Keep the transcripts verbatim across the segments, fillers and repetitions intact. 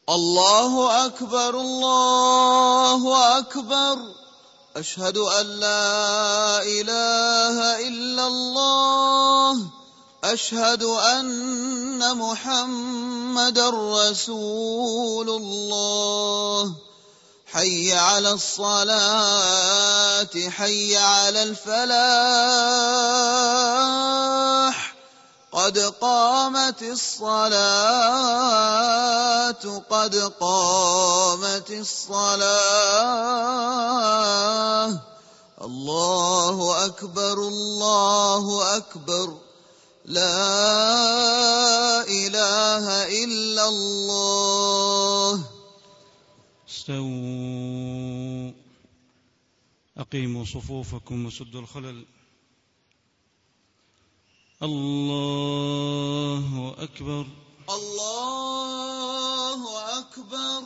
الله أكبر الله أكبر. أشهد أن لا إله إلا الله. أشهد أن محمدًا رسول الله. حي على الصلاة حي على الفلاح. قد قامت الصلاة قد قامت الصلاة. الله أكبر الله أكبر. لا إله إلا الله. استووا. أقيموا صفوفكم وسدوا الخلل. الله أكبر الله أكبر.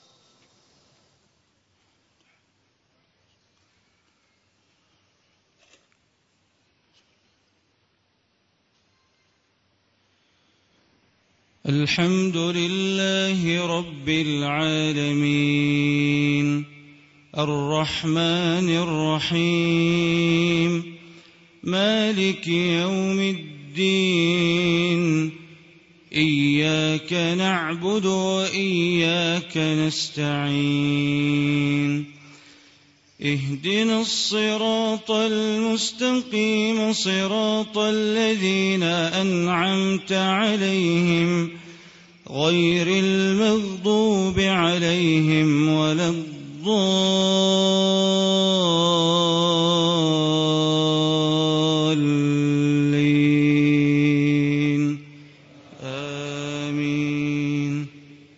الحمد لله رب العالمين الرحمن الرحيم مالك يوم الدين. إياك نعبد وإياك نستعين. اهدنا الصراط المستقيم صراط الذين أنعمت عليهم غير المغضوب عليهم ولا الضالين. آمين.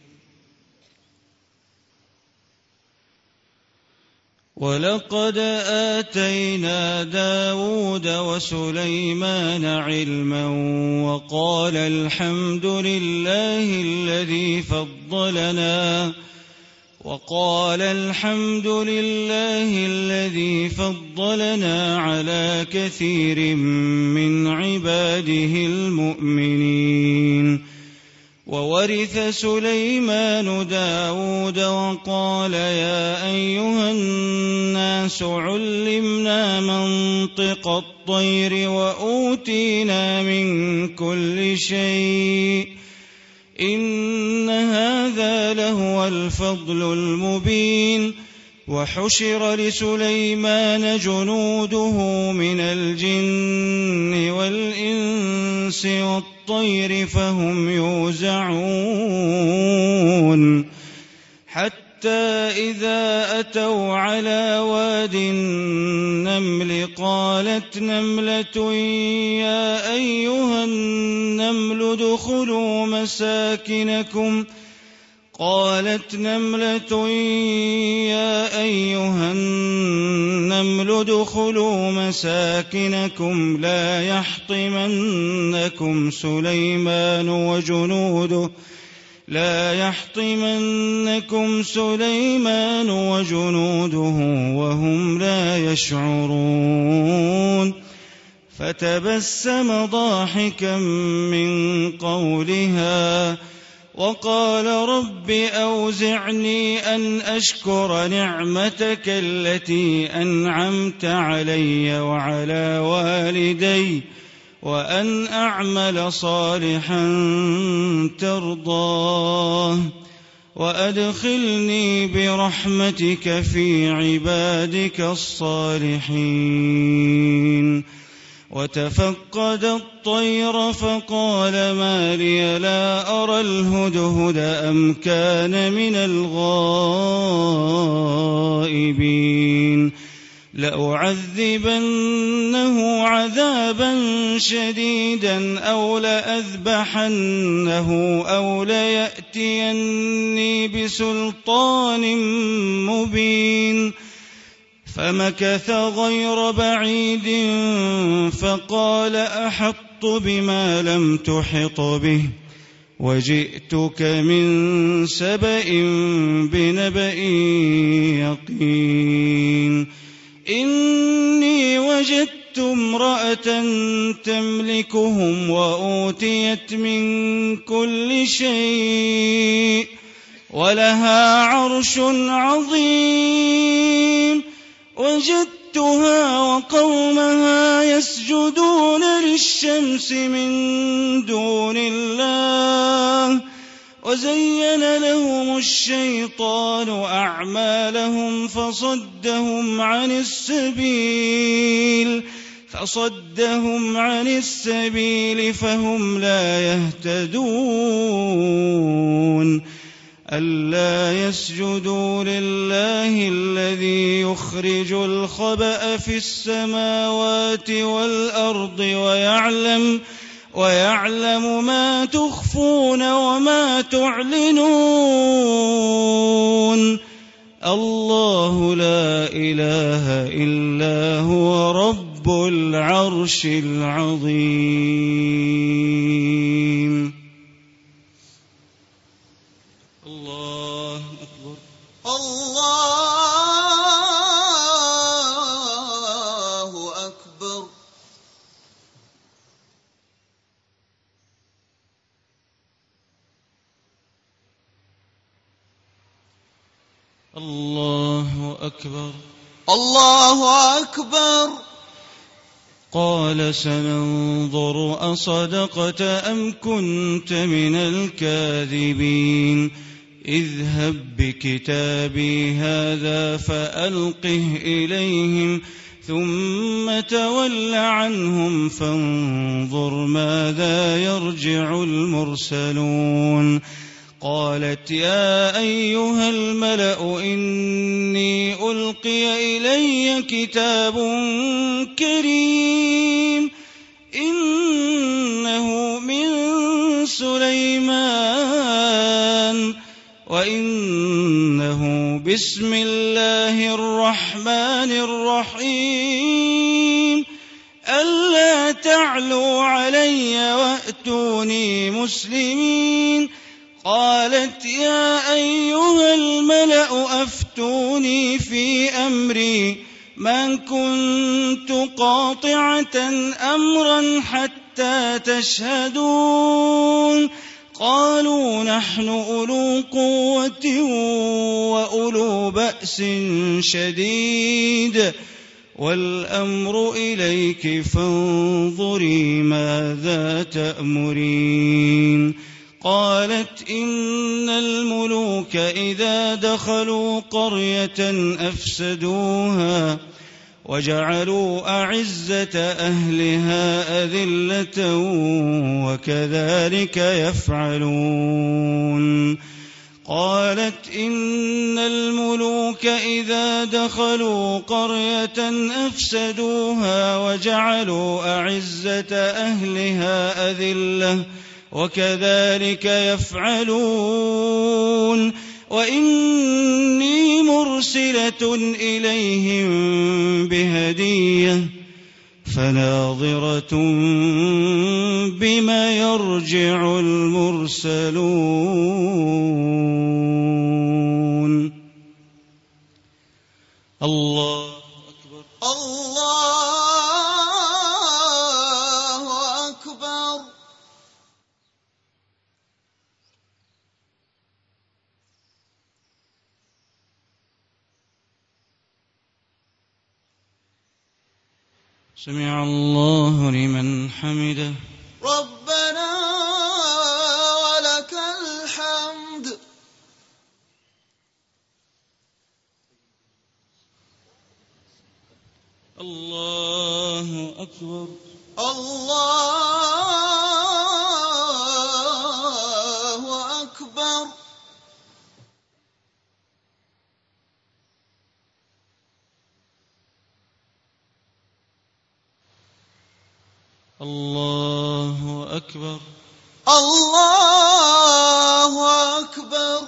ولقد آتينا داود وسليمان علما وقال الحمد لله الذي فضلنا وقال الحمد لله الذي فضلنا على كثير من عباده المؤمنين. وورث سليمان داود وقال يا أيها الناس علمنا منطق الطير وأوتينا من كل شيء إن هذا لهو الفضل المبين. وحشر لسليمان جنوده من الجن والإنس والطير فهم يوزعون حتى إذا أتوا على واد النمل قالت نملة يا أيها النمل ادخلوا مساكنكم قالت نملة يا أيها النمل ادخلوا مساكنكم لا يحطمنكم سليمان وجنوده لا يحطمنكم سليمان وجنوده وهم لا يشعرون. فتبسم ضاحكا من قولها وقال رب أوزعني أن أشكر نعمتك التي أنعمت علي وعلى والدي وأن أعمل صالحا ترضاه وأدخلني برحمتك في عبادك الصالحين. وتفقد الطير فقال ما لي لا أرى الهدهد أم كان من الغائبين. لأعذبنه عذابا شديدا أو لأذبحنه أو ليأتيني بسلطان مبين. فمكث غير بعيد فقال أحطت بما لم تحط به وجئتك من سبأ بنبأ يقين. إني وجدت امرأة تملكهم وأوتيت من كل شيء ولها عرش عظيم وجدتها وقومها يسجدون للشمس من دون الله وزين لهم الشيطان أعمالهم فصدهم عن السبيل فصدهم عن السبيل فهم لا يهتدون ألا يسجدوا لله الذي يخرج الخبأ في السماوات والأرض ويعلم ويعلم ما تخفون وما تعلنون الله لا إله إلا هو رب العرش العظيم. الله أكبر. الله أكبر. الله أكبر. الله أكبر. قال سننظر أصدقت أم كنت من الكاذبين اذهب بكتابي هذا فألقه إليهم ثم تول عنهم فانظر ماذا يرجع المرسلون. قالت يا أيها الملأ إني ألقي إلي كتاب كريم إنه من سليمان وإنه بسم الله الرحمن الرحيم ألا تعلوا علي وأتوني مسلمين. قالت يا أيها الملأ أفتوني في أمري ما كنت قاطعة أمرا حتى تشهدون. قالوا نحن أولو قوة وأولو بأس شديد والأمر إليك فانظري ماذا تأمرين. قالت إن الملوك إذا دخلوا قرية أفسدوها وجعلوا أعزة أهلها أذلة وكذلك يفعلون. قالت إن الملوك إذا دخلوا قرية أفسدوها وجعلوا أعزة أهلها أذلة وكذلك يفعلون. وإني مرسلة إليهم بهدية فناظرة بما يرجع المرسلون. الله أكبر. الله أكبر. سمع الله لمن حمده. ربنا ولك الحمد. الله أكبر. الله أكبر. الله أكبر. الله أكبر.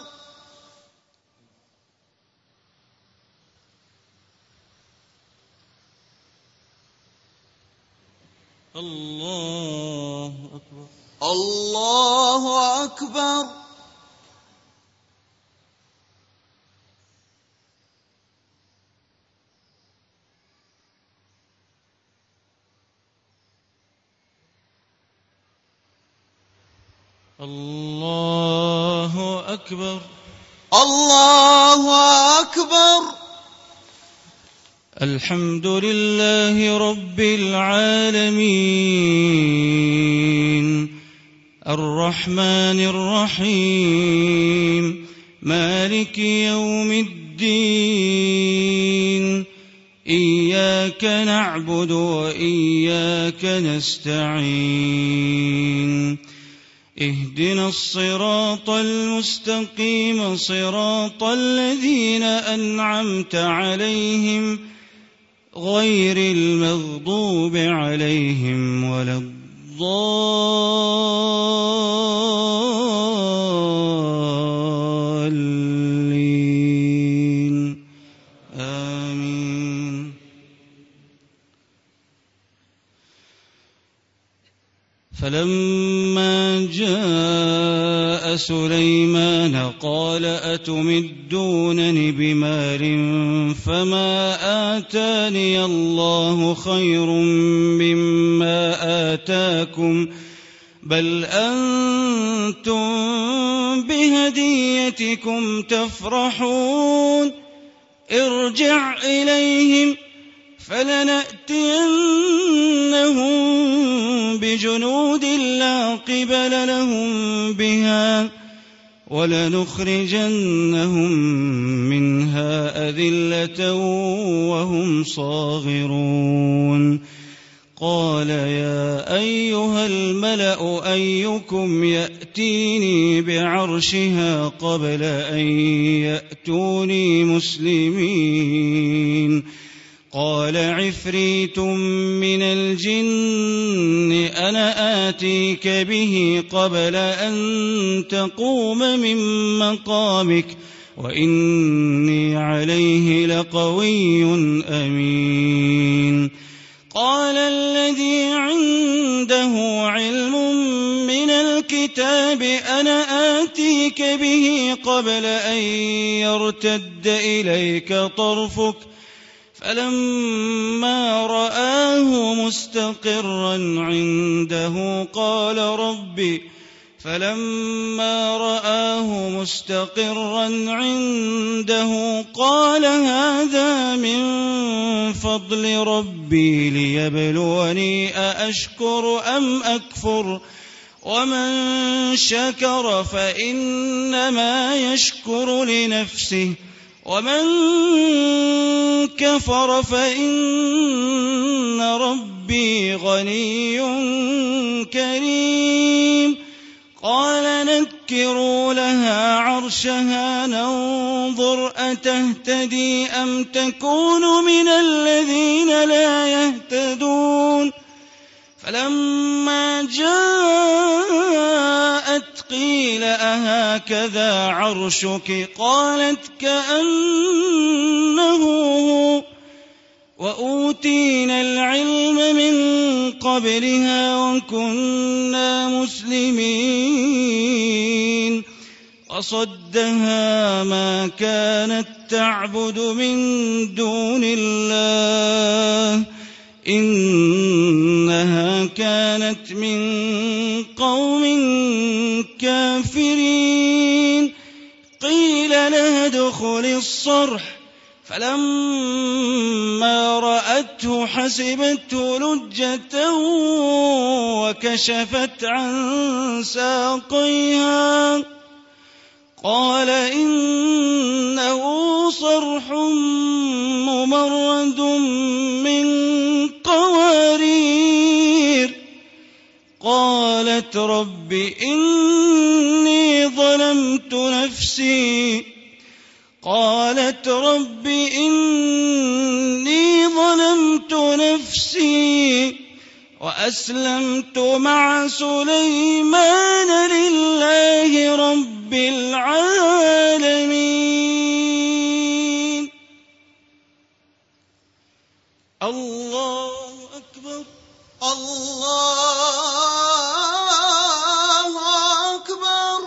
الله أكبر. الله أكبر. الله أكبر. الله أكبر. الحمد لله رب العالمين الرحمن الرحيم مالك يوم الدين إياك نعبد وإياك نستعين اهدنا الصراط المستقيم صراط الذين أنعمت عليهم غير المغضوب عليهم ولا الضالين آمين. فلما جاء سليمان قال أتمدونني بمال فما آتاني الله خير مما آتاكم بل أنتم بهديتكم تفرحون ارجع إليهم فلنأتينهم بجنود لا قبل لهم بها ولنخرجنهم منها أذلة وهم صاغرون. قال يا أيها الملأ أيكم يأتيني بعرشها قبل أن يأتوني مسلمين. قال عفريت من الجن أنا آتيك به قبل أن تقوم من مقامك وإني عليه لقوي أمين. قال الذي عنده علم من الكتاب أنا آتيك به قبل أن يرتد إليك طرفك فلما رآه مستقرا عنده قال ربي فلما رآه مستقرا عنده قال هذا من فضل ربي ليبلوني أأشكر أم أكفر ومن شكر فإنما يشكر لنفسه ومن كفر فإن ربي غني كريم. قال نكروا لها عرشها ننظر أتهتدي أم تكون من الذين لا يهتدون. فلما جاءت قيل أهكذا عرشك قالت كأنه هو وأوتينا العلم من قبلها وكنا مسلمين. وصدها ما كانت تعبد من دون الله إنها كانت من قوم كافرين. قيل لها ادخل الصرح فلما رأته حسبته لجة وكشفت عن ساقيها قال إنه صرح ممرد من قوارير. قالت رب إني ظلمت نفسي قالت رب إني ظلمت نفسي وأسلمت مع سليمان لله رب العالمين. الله أكبر. الله أكبر.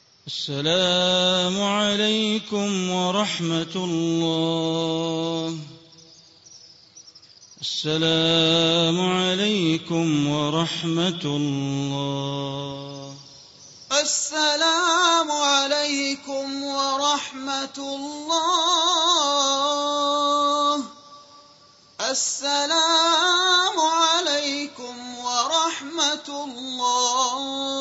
السلام عليكم ورحمة الله. السلام عليكم ورحمة الله. السلام عليكم ورحمة الله. السلام عليكم ورحمة الله.